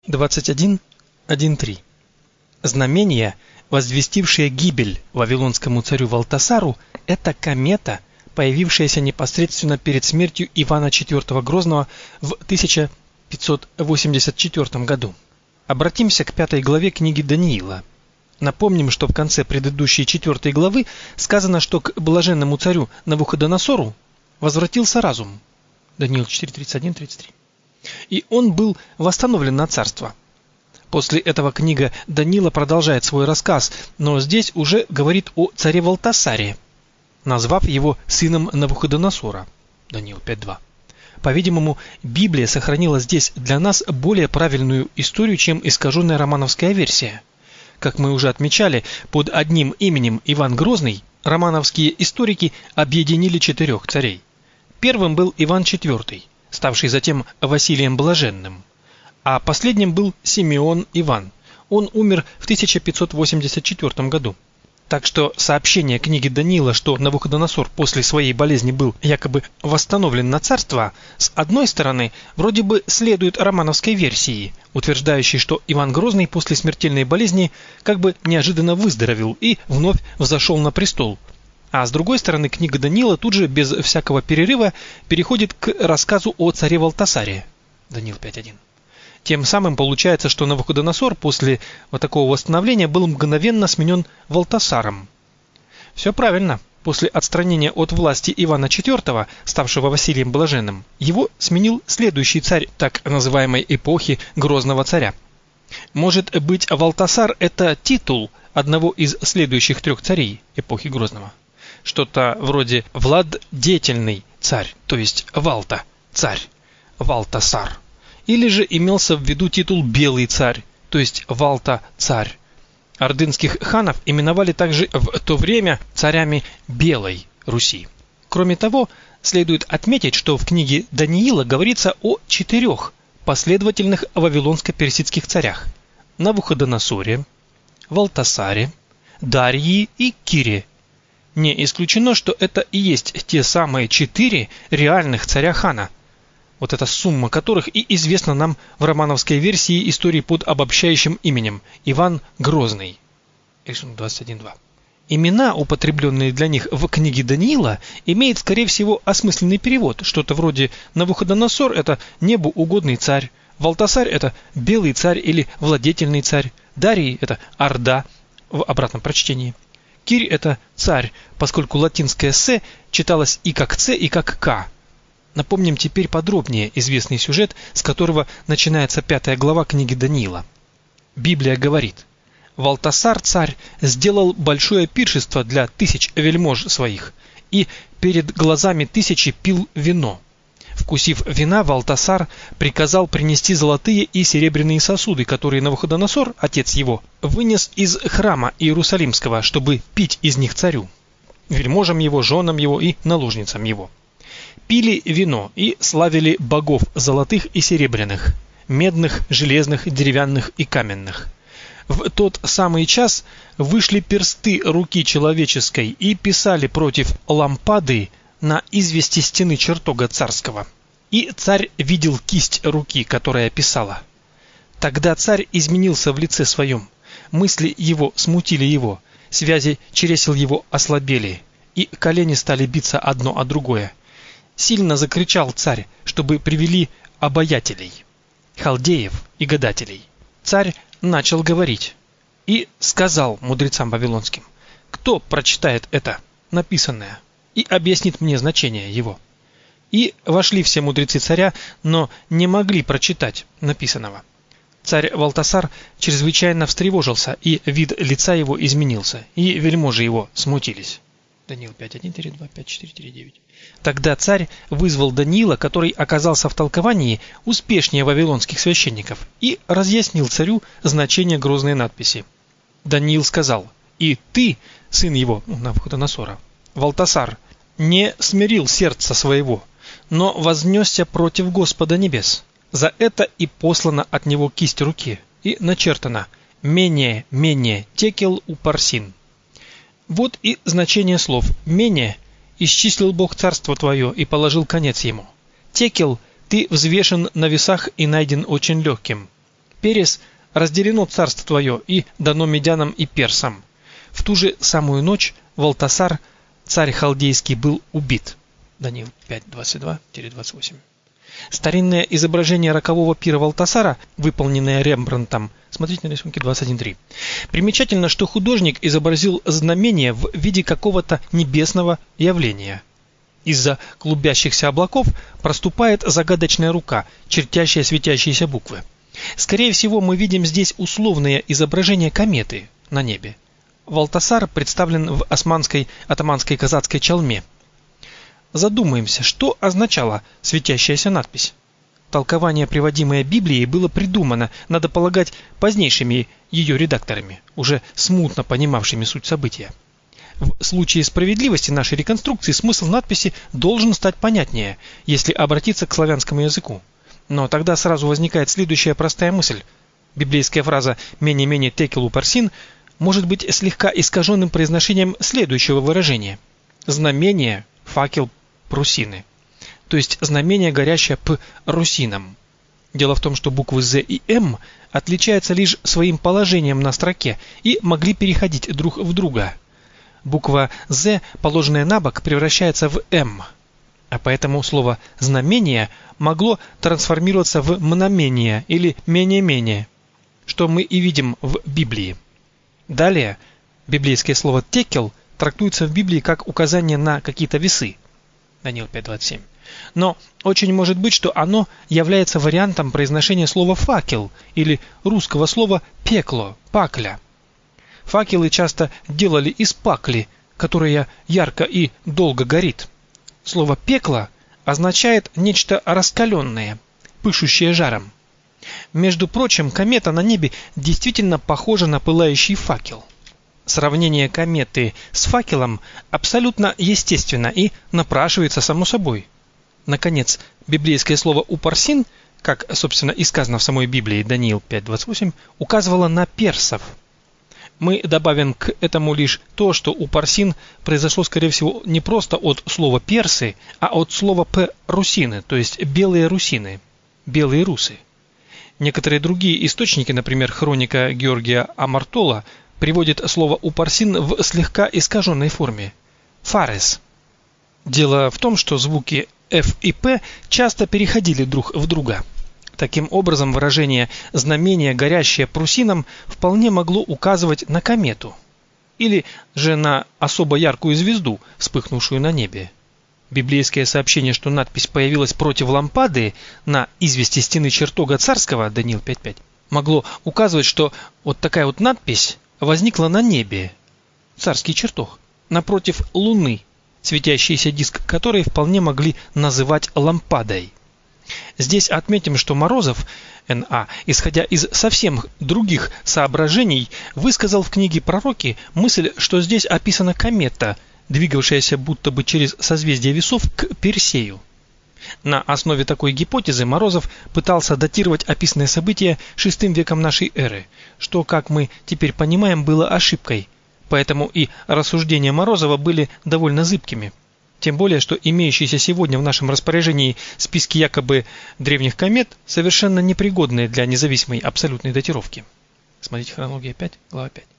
21.1.3. Знамения, возвестившие гибель вавилонскому царю Валтасару, это комета, появившаяся непосредственно перед смертью Ивана IV Грозного в 1584 году. Обратимся к 5 главе книги Даниила. Напомним, что в конце предыдущей 4 главы сказано, что к блаженному царю Навуходоносору возвратился разум. Даниил 4:31-33. И он был восстановлен на царство. После этого книга Даниила продолжает свой рассказ, но здесь уже говорит о царе Валтасаре, назвав его сыном Навуходоносора. Даниил 5:2. По-видимому, Библия сохранила здесь для нас более правильную историю, чем искаженная романовская версия. Как мы уже отмечали, под одним именем Иван Грозный романовские историки объединили 4 царей. Первым был Иван IV, ставший затем Василием Блаженным, а последним был Симеон Иван. Он умер в 1584 году. Так что сообщение книги Даниила, что Навуходоносор после своей болезни был якобы восстановлен на царство, с одной стороны, вроде бы следует романовской версии, утверждающей, что Иван Грозный после смертельной болезни как бы неожиданно выздоровел и вновь взошел на престол. А с другой стороны, книга Даниила тут же без всякого перерыва переходит к рассказу о царе Валтасаре. Даниил 5:1. Тем самым получается, что Навуходоносор после вот такого восстановления был мгновенно сменен Валтасаром. Все правильно. После отстранения от власти Ивана IV, ставшего Василием Блаженным, его сменил следующий царь так называемой эпохи Грозного царя. Может быть, Валтасар – это титул одного из следующих 3 царей эпохи Грозного? Что-то вроде «владетельный царь», то есть Валта, царь, Валтасар. Или же имелся в виду титул «белый царь», то есть Валта, царь. Ордынских ханов именовали также в то время царями Белой Руси. Кроме того, следует отметить, что в книге Даниила говорится о 4 последовательных вавилонско-персидских царях: Навуходоносоре, Валтасаре, Дарьи и Кире. Не исключено, что это и есть те самые 4 реальных царя-хана, вот эта сумма которых и известна нам в романовской версии истории под обобщающим именем Иван Грозный. Рисунок 21.2. Имена, употребленные для них в книге Даниила, имеют, скорее всего, осмысленный перевод, что-то вроде Навуходоносор – это небу угодный царь, Валтасарь – это белый царь или владетельный царь, Дарий – это орда в обратном прочтении. Кирь – это царь, поскольку латинское «с» читалось и как «ц», и как «к». Напомним теперь подробнее известный сюжет, с которого начинается 5 глава книги Даниила. Библия говорит: «Валтасар, царь, сделал большое пиршество для 1000 вельмож своих, и перед глазами 1000 пил вино. Вкусив вина, Валтасар приказал принести золотые и серебряные сосуды, которые Навуходоносор, отец его, вынес из храма Иерусалимского, чтобы пить из них царю, вельможам его, женам его и наложницам его. Пили вино и славили богов золотых и серебряных, медных, железных, деревянных и каменных. В тот самый час вышли персты руки человеческой и писали против лампады на извести стены чертога царского. И царь видел кисть руки, которая писала. Тогда царь изменился в лице своем, мысли его смутили его, связи чресел его ослабели, и колени стали биться одно о другое. Сильно закричал царь, чтобы привели обаятелей, халдеев и гадателей. Царь начал говорить и сказал мудрецам вавилонским: кто прочитает это написанное и объяснит мне значение его? И вошли все мудрецы царя, но не могли прочитать написанного. Царь Валтасар чрезвычайно встревожился, и вид лица его изменился, и вельможи его смутились. Даниил 5:1-2, 5:4-9. Тогда царь вызвал Даниила, который оказался в толковании успешнее вавилонских священников, и разъяснил царю значение грозной надписи. Даниил сказал: «И ты, сын его, Навуходоносора, Валтасар, не смирил сердца своего, но вознесся против Господа небес. За это и послана от него кисть руки, и начертано: менее текел упарсин». Вот и значение слов. «Менее» исчислил Бог царство твое и положил конец ему. «Текел» ты взвешен на весах и найден очень легким. Перес разделено царство твое и дано медянам и персам. В ту же самую ночь Валтасар, царь халдейский, был убит. Даниил 5:22-28. Старинное изображение рокового пира Валтасара, выполненное Рембрандтом, смотрите на рисунке 21.3. Примечательно, что художник изобразил знамение в виде какого-то небесного явления. Из-за клубящихся облаков проступает загадочная рука, чертящая светящиеся буквы. Скорее всего, мы видим здесь условное изображение кометы на небе. Валтасар представлен в османской атаманской казацкой чалме. Задумаемся, что означала светящаяся надпись. Толкование, приводимое Библией, было придумано, надо полагать, позднейшими ее редакторами, уже смутно понимавшими суть события. В случае справедливости нашей реконструкции смысл надписи должен стать понятнее, если обратиться к славянскому языку. Но тогда сразу возникает следующая простая мысль. Библейская фраза «мene-mene tekel upharsin» может быть слегка искаженным произношением следующего выражения. Знамение, факел, прусины. То есть знамение, горящее п русином. Дело в том, что буквы З и М отличаются лишь своим положением на строке и могли переходить друг в друга. Буква З, положенная на бок, превращается в М. А поэтому слово «знамение» могло трансформироваться в «мномение» или «мене-мене», что мы и видим в Библии. Далее, библейское слово «текел» трактуется в Библии как указание на какие-то весы. Даниил 5:27. Но очень может быть, что оно является вариантом произношения слова «факел» или русского слова «пекло», «пакля». Факелы часто делали из пакли, которая ярко и долго горит. Слово «пекло» означает нечто раскаленное, пышущее жаром. Между прочим, комета на небе действительно похожа на пылающий факел. Сравнение кометы с факелом абсолютно естественно и напрашивается само собой. Наконец, библейское слово «упарсин», как, собственно, и сказано в самой Библии, Даниил 5:28, указывало на персов. Мы добавим к этому лишь то, что упарсин произошло, скорее всего, не просто от слова «персы», а от слова «русины», то есть «белые русины», «белые русы». Некоторые другие источники, например, хроника Георгия Амартола, приводит слово «упарсин» в слегка искаженной форме – «фарес». Дело в том, что звуки «ф» и «п» часто переходили друг в друга. Таким образом, выражение «знамение, горящее прусином» вполне могло указывать на комету или же на особо яркую звезду, вспыхнувшую на небе. Библейское сообщение, что надпись появилась против лампады на извести стены чертога царского, Даниил 5:5, могло указывать, что вот такая вот надпись возникла на небе, царский чертог, напротив луны, светящийся диск которой вполне могли называть лампадой. Здесь отметим, что Морозов, Н.А., исходя из совсем других соображений, высказал в книге «Пророки» мысль, что здесь описана комета, двигавшаяся будто бы через созвездие весов к Персею. На основе такой гипотезы Морозов пытался датировать описанное событие VI веком нашей эры, что, как мы теперь понимаем, было ошибкой, поэтому и рассуждения Морозова были довольно зыбкими. Тем более, что имеющиеся сегодня в нашем распоряжении списки якобы древних комет совершенно непригодные для независимой абсолютной датировки. Смотрите хронология 5, глава 5.